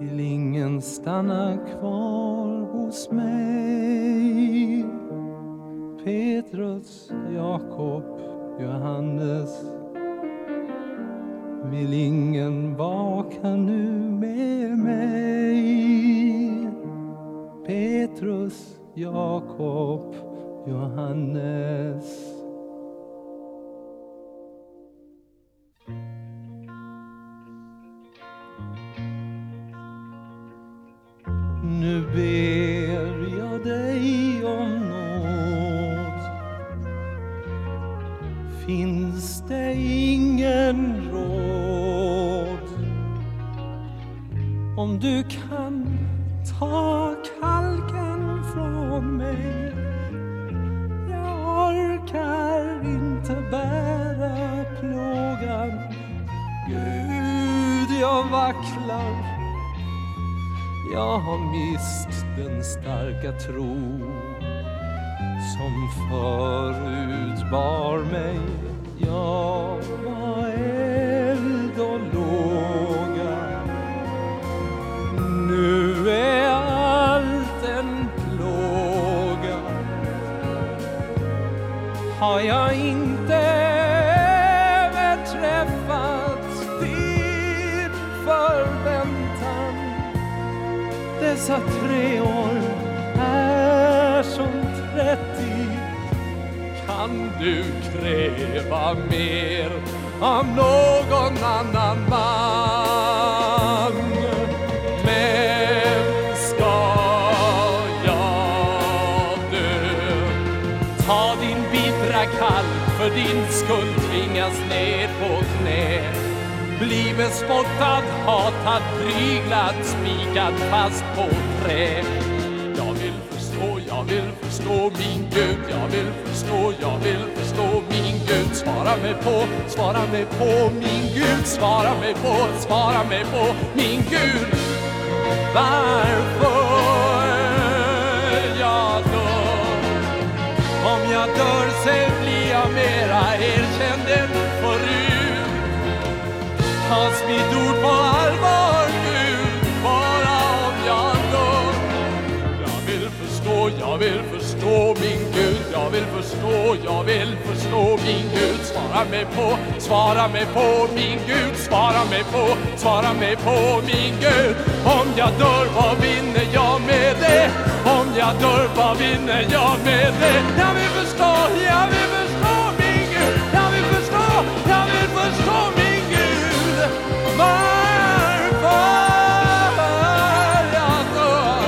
vill ingen stanna kvar hos mig. Petrus, Jakob, Johannes, vill ingen vaka nu med mig. Petrus, Jakob, Johannes. Nu ber jag dig om nåd. Finns det ingen råd? Om du kan ta kalken från mig. Jag orkar inte bära plågan. Gud, jag vacklar. Jag har mist den starka tro som förut bar mig. Jag var eld och låga. Nu är allt en plåga. Har jag inte träffat din förväntan? Dessa 3 år är som 30. Kan du kräva mer av någon annan man? Men ska jag dö? Ta din bittra kalk, för din skull tvingas ner på knä. Bli bespottad, hatad, pryglad, spikad fast på trä. Jag vill förstå min Gud. Jag vill förstå min Gud. Svara mig på min Gud. Svara mig på min Gud. Varför jag dör? Om jag dör sen blir jag mera erkänd än förut. Tas mitt ord på allvar, Gud, bara om jag dör. Jag vill förstå min Gud. Jag vill förstå min Gud. Svara mig på min Gud. Svara mig på min Gud. Om jag dör, vad vinner jag med det? Om jag dör, vad vinner jag med det? Jag vill förstå min Gud. Jag vill förstå min Gud. Varför jag dör?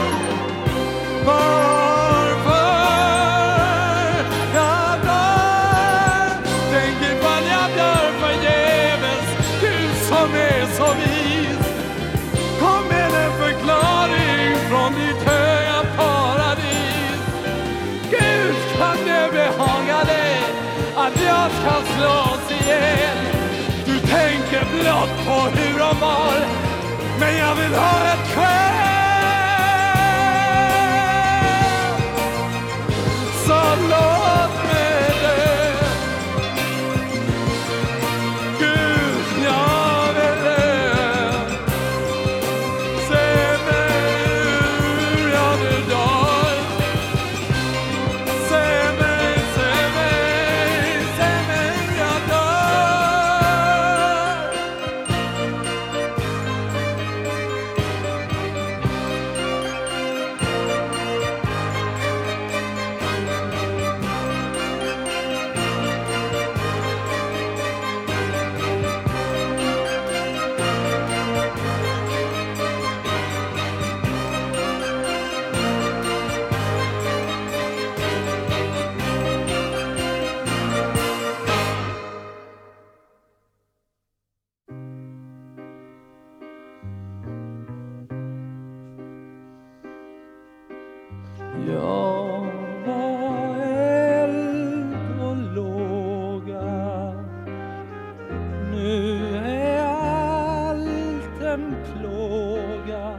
Så vis. Kom med en förklaring från ditt höga paradis. Gud, kan det behaga dig att jag ska slås ihjäl? Du tänker blott på hur de var, men jag vill ha ett skäl. Så låt mig dö. Gud, jag vill dö. Jag var eld och låga. Nu är allt en plåga.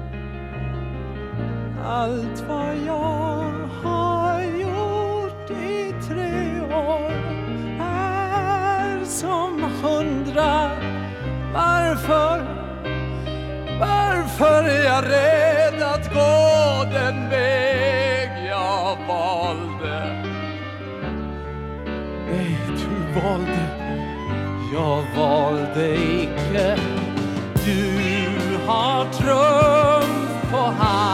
Allt vad jag har gjort i 3 år är som 100. Varför jag rädd att gå den väg jag valde. Nej, du valde, jag valde icke. Du har trumf på hand.